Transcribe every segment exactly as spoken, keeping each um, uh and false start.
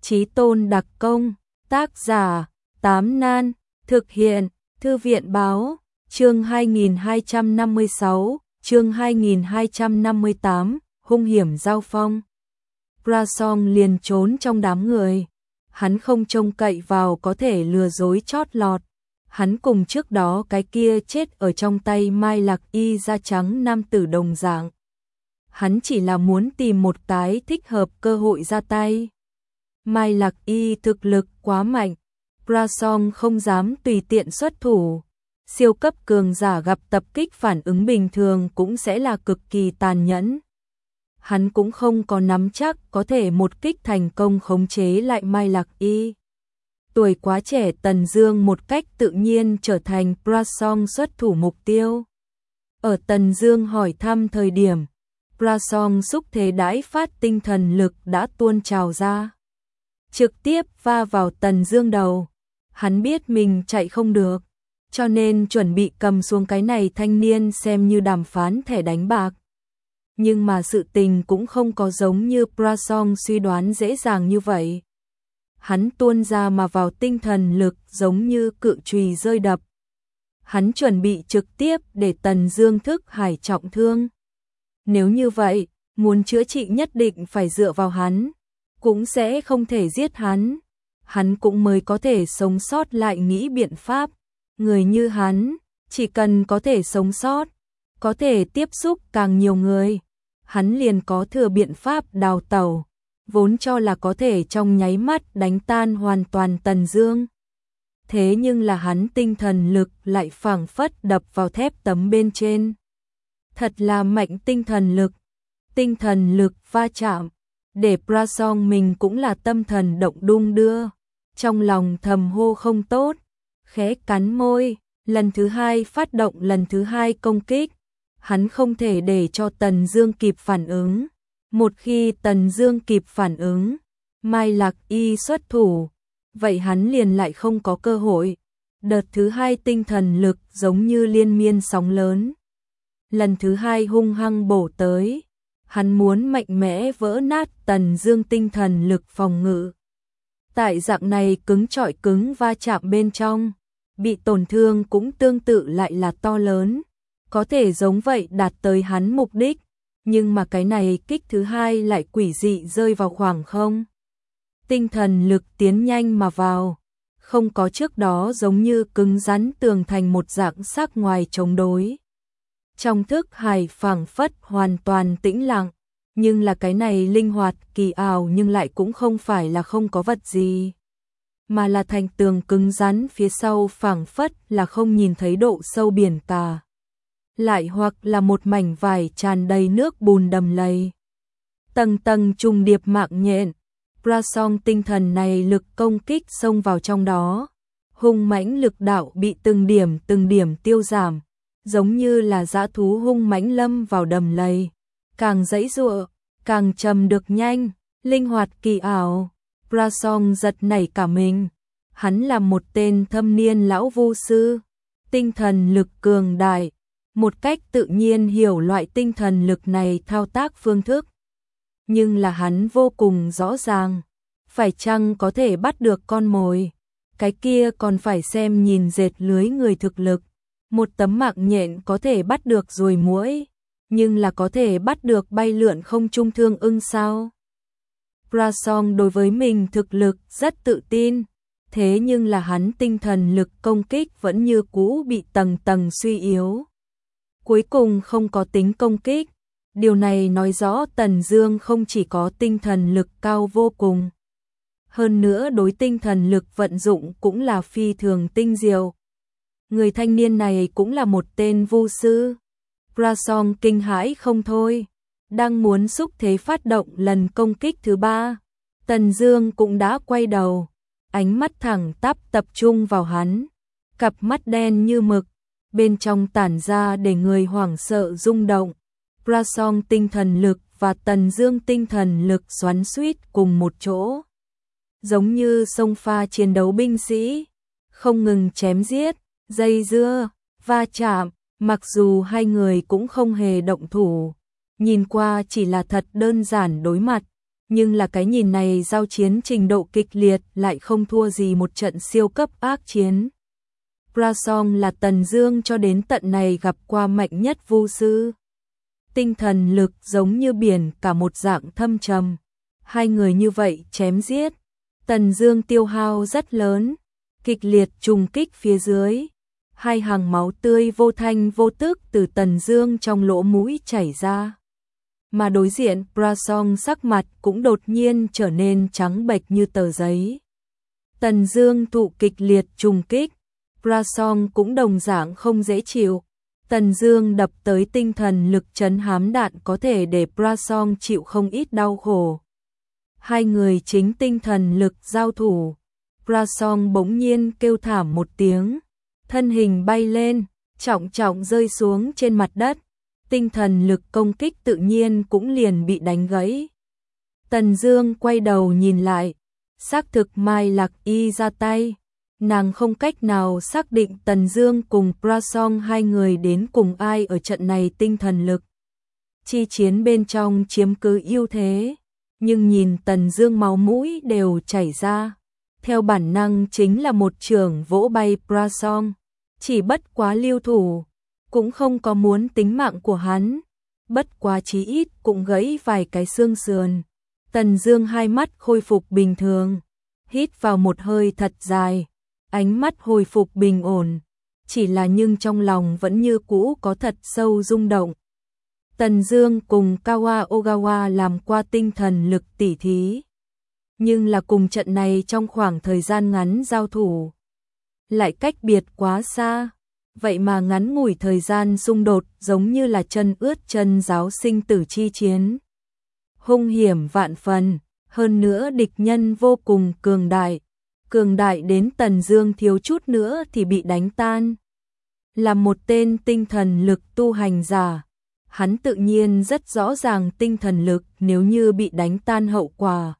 Chí Tôn đặc công, tác giả, Tám Nan, thực hiện, Thư viện báo, chương hai nghìn hai trăm năm mươi sáu, chương hai nghìn hai trăm năm mươi tám, hung hiểm giao phong. Pra Song liền trốn trong đám người, hắn không trông cậy vào có thể lừa dối chót lọt. Hắn cùng trước đó cái kia chết ở trong tay Mai Lạc Y da trắng nam tử đồng dạng. Hắn chỉ là muốn tìm một cái thích hợp cơ hội ra tay. Mai Lạc Y thực lực quá mạnh, Pra Song không dám tùy tiện xuất thủ. Siêu cấp cường giả gặp tập kích phản ứng bình thường cũng sẽ là cực kỳ tàn nhẫn. Hắn cũng không có nắm chắc có thể một kích thành công khống chế lại Mai Lạc Y. Tuổi quá trẻ Tần Dương một cách tự nhiên trở thành Pra Song xuất thủ mục tiêu. Ở Tần Dương hỏi thăm thời điểm, Pra Song xúc thế đãi phát tinh thần lực đã tuôn trào ra, trực tiếp va vào Tần Dương đầu. Hắn biết mình chạy không được, cho nên chuẩn bị cầm xuống cái này thanh niên xem như đàm phán thẻ đánh bạc. Nhưng mà sự tình cũng không có giống như Pra Song suy đoán dễ dàng như vậy. Hắn tuôn ra mà vào tinh thần lực giống như cự chùy rơi đập. Hắn chuẩn bị trực tiếp để Tần Dương thức hải trọng thương. Nếu như vậy, muốn chữa trị nhất định phải dựa vào hắn, cũng sẽ không thể giết hắn. Hắn cũng mới có thể sống sót lại nghĩ biện pháp. Người như hắn, chỉ cần có thể sống sót, có thể tiếp xúc càng nhiều người, hắn liền có thừa biện pháp đào tẩu. Vốn cho là có thể trong nháy mắt đánh tan hoàn toàn Tần Dương. Thế nhưng là hắn tinh thần lực lại phảng phất đập vào thép tấm bên trên. Thật là mạnh tinh thần lực. Tinh thần lực va chạm, để Pra Song mình cũng là tâm thần động đung đưa. Trong lòng thầm hô không tốt, khẽ cắn môi, lần thứ hai phát động lần thứ hai công kích. Hắn không thể để cho Tần Dương kịp phản ứng. Một khi Tần Dương kịp phản ứng, Mai Lạc Y xuất thủ, vậy hắn liền lại không có cơ hội. Đợt thứ hai tinh thần lực giống như liên miên sóng lớn. Lần thứ hai hung hăng bổ tới, hắn muốn mạnh mẽ vỡ nát Tần Dương tinh thần lực phòng ngự. Tại dạng này cứng trọi cứng va chạm bên trong, bị tổn thương cũng tương tự lại là to lớn, có thể giống vậy đạt tới hắn mục đích. Nhưng mà cái này kích thứ hai lại quỷ dị rơi vào khoảng không. Tinh thần lực tiến nhanh mà vào, không có trước đó giống như cứng rắn tường thành một dạng sắc ngoài chống đối. Trong thức hải phảng phất hoàn toàn tĩnh lặng, nhưng là cái này linh hoạt kỳ ảo nhưng lại cũng không phải là không có vật gì, mà là thành tường cứng rắn phía sau phảng phất là không nhìn thấy độ sâu biển cả. Lại hoặc là một mảnh vải tràn đầy nước bùn đầm lầy. Tầng tầng trùng điệp mạng nhện, Pra Song tinh thần này lực công kích xông vào trong đó. Hung mãnh lực đạo bị từng điểm từng điểm tiêu giảm, giống như là dã thú hung mãnh lâm vào đầm lầy. Càng giãy giụa, càng trầm được nhanh, linh hoạt kỳ ảo. Pra Song giật nảy cả mình. Hắn là một tên thâm niên lão vu sư, tinh thần lực cường đại, một cách tự nhiên hiểu loại tinh thần lực này thao tác phương thức. Nhưng là hắn vô cùng rõ ràng, phải chăng có thể bắt được con mồi, cái kia còn phải xem nhìn dệt lưới người thực lực. Một tấm mạng nhện có thể bắt được ruồi muỗi, nhưng là có thể bắt được bay lượn không trung thương ưng sao? Pra Song đối với mình thực lực rất tự tin, thế nhưng là hắn tinh thần lực công kích vẫn như cũ bị tầng tầng suy yếu. Cuối cùng không có tính công kích. Điều này nói rõ Tần Dương không chỉ có tinh thần lực cao vô cùng, hơn nữa đối tinh thần lực vận dụng cũng là phi thường tinh diệu. Người thanh niên này cũng là một tên vu sư. Pra Song kinh hãi không thôi, đang muốn xúc thế phát động lần công kích thứ ba, Tần Dương cũng đã quay đầu, ánh mắt thẳng tắp tập trung vào hắn, cặp mắt đen như mực, bên trong tản ra để người hoảng sợ rung động. Pra Song tinh thần lực và Tần Dương tinh thần lực xoắn xuýt cùng một chỗ, giống như sông pha chiến đấu binh sĩ, không ngừng chém giết, dây dưa, va chạm. Mặc dù hai người cũng không hề động thủ, nhìn qua chỉ là thật đơn giản đối mặt, Nhưng là cái nhìn này giao chiến trình độ kịch liệt lại không thua gì một trận siêu cấp ác chiến. Prasong là Tần Dương cho đến tận này gặp qua mạnh nhất vu sư. Tinh thần lực giống như biển cả một dạng thâm trầm. Hai người như vậy chém giết, Tần Dương tiêu hao rất lớn, kịch liệt trùng kích phía dưới. Hai hàng máu tươi vô thanh vô tức từ Tần Dương trong lỗ mũi chảy ra. Mà đối diện Prasong sắc mặt cũng đột nhiên trở nên trắng bệch như tờ giấy. Tần Dương thụ kịch liệt trùng kích, Prasong cũng đồng dạng không dễ chịu. Tần Dương đập tới tinh thần lực trấn hám đạn có thể để Prasong chịu không ít đau khổ. Hai người chính tinh thần lực giao thủ, Prasong bỗng nhiên kêu thảm một tiếng, thân hình bay lên, trọng trọng rơi xuống trên mặt đất. Tinh thần lực công kích tự nhiên cũng liền bị đánh gãy. Tần Dương quay đầu nhìn lại, xác thực Mai Lạc Y ra tay. Nàng không cách nào xác định Tần Dương cùng Prasong hai người đến cùng ai ở trận này tinh thần lực chi chiến bên trong chiếm cứ ưu thế, nhưng nhìn Tần Dương máu mũi đều chảy ra, theo bản năng chính là một chưởng vỗ bay Prasong, chỉ bất quá lưu thủ, cũng không có muốn tính mạng của hắn, bất quá chí ít cũng gãy vài cái xương sườn. Tần Dương hai mắt khôi phục bình thường, hít vào một hơi thật dài, ánh mắt hồi phục bình ổn, chỉ là nhưng trong lòng vẫn như cũ có thật sâu rung động. Tần Dương cùng Kawa Ogawa làm qua tinh thần lực tỉ thí, nhưng là cùng trận này trong khoảng thời gian ngắn giao thủ, lại cách biệt quá xa, vậy mà ngắn ngủi thời gian xung đột giống như là chân ướt chân giáo sinh tử chi chiến. Hung hiểm vạn phần, hơn nữa địch nhân vô cùng cường đại. Cường đại đến Tần Dương thiếu chút nữa thì bị đánh tan. Là một tên tinh thần lực tu hành giả, hắn tự nhiên rất rõ ràng tinh thần lực nếu như bị đánh tan hậu quả.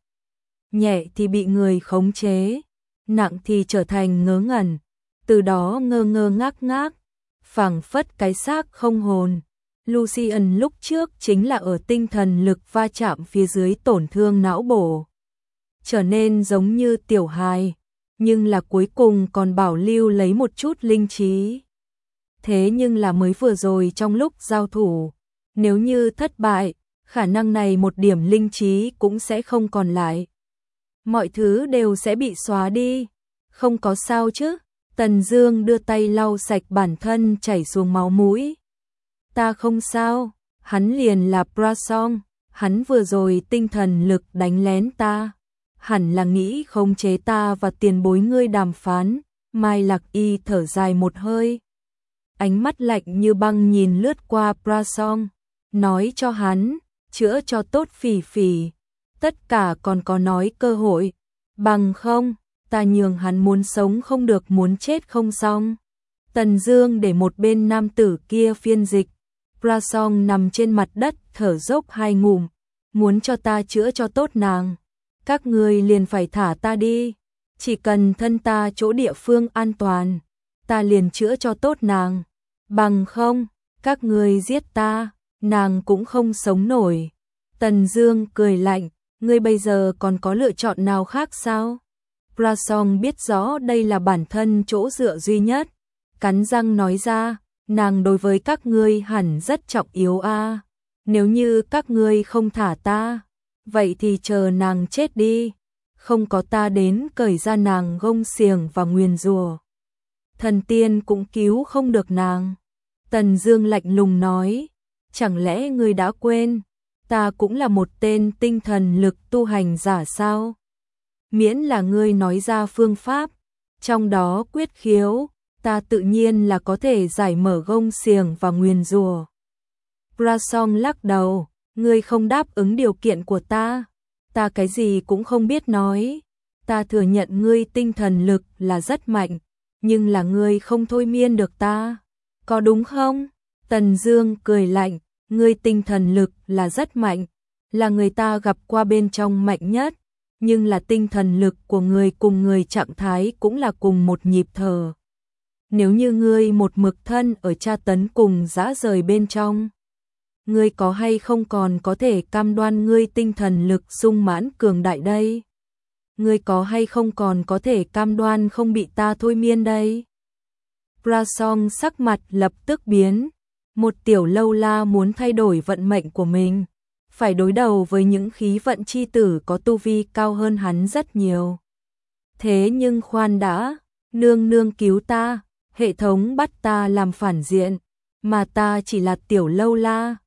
Nhẹ thì bị người khống chế, nặng thì trở thành ngớ ngẩn, từ đó ngơ ngơ ngác ngác, phảng phất cái xác không hồn. Lucian lúc trước chính là ở tinh thần lực va chạm phía dưới tổn thương não bộ, trở nên giống như tiểu hài, nhưng là cuối cùng còn bảo lưu lấy một chút linh trí. Thế nhưng là mới vừa rồi trong lúc giao thủ, nếu như thất bại, khả năng này một điểm linh trí cũng sẽ không còn lại. Mọi thứ đều sẽ bị xóa đi. Không có sao chứ? Tần Dương đưa tay lau sạch bản thân chảy xuống máu mũi. Ta không sao, hắn liền là Prasong, hắn vừa rồi tinh thần lực đánh lén ta, hẳn là nghĩ khống chế ta và tiền bối ngươi đàm phán. Mai Lạc Y thở dài một hơi, ánh mắt lạnh như băng nhìn lướt qua Prasong, nói cho hắn, chữa cho tốt Phỉ Phỉ, tất cả còn có nói cơ hội, bằng không, ta nhường hắn muốn sống không được muốn chết không xong. Tần Dương để một bên nam tử kia phiên dịch, Prasong nằm trên mặt đất thở dốc hai ngụm, muốn cho ta chữa cho tốt nàng, các ngươi liền phải thả ta đi, chỉ cần thân ta chỗ địa phương an toàn, ta liền chữa cho tốt nàng, bằng không, các ngươi giết ta, nàng cũng không sống nổi. Tần Dương cười lạnh, ngươi bây giờ còn có lựa chọn nào khác sao? Prasong biết rõ đây là bản thân chỗ dựa duy nhất, cắn răng nói ra, nàng đối với các ngươi hẳn rất trọng yếu a, nếu như các ngươi không thả ta, vậy thì chờ nàng chết đi, không có ta đến cởi ra nàng gông xiềng và nguyền rủa, thần tiên cũng cứu không được nàng. Tần Dương lạnh lùng nói, chẳng lẽ ngươi đã quên, ta cũng là một tên tinh thần lực tu hành giả sao? Miễn là ngươi nói ra phương pháp, trong đó quyết khiếu, ta tự nhiên là có thể giải mở gông xiềng và nguyền rủa. Prasong lắc đầu, ngươi không đáp ứng điều kiện của ta, ta cái gì cũng không biết nói, ta thừa nhận ngươi tinh thần lực là rất mạnh, nhưng là ngươi không thôi miên được ta, có đúng không? Tần Dương cười lạnh, ngươi tinh thần lực là rất mạnh, là người ta gặp qua bên trong mạnh nhất, nhưng là tinh thần lực của người cùng người trạng thái cũng là cùng một nhịp thở. Nếu như ngươi một mực thân ở tra tấn cùng dã rời bên trong, ngươi có hay không còn có thể cam đoan ngươi tinh thần lực sung mãn cường đại đây? Ngươi có hay không còn có thể cam đoan không bị ta thôi miên đây? Prasong sắc mặt lập tức biến, một tiểu lâu la muốn thay đổi vận mệnh của mình, phải đối đầu với những khí vận chi tử có tu vi cao hơn hắn rất nhiều. Thế nhưng khoan đã, nương nương cứu ta, hệ thống bắt ta làm phản diện, mà ta chỉ là tiểu lâu la,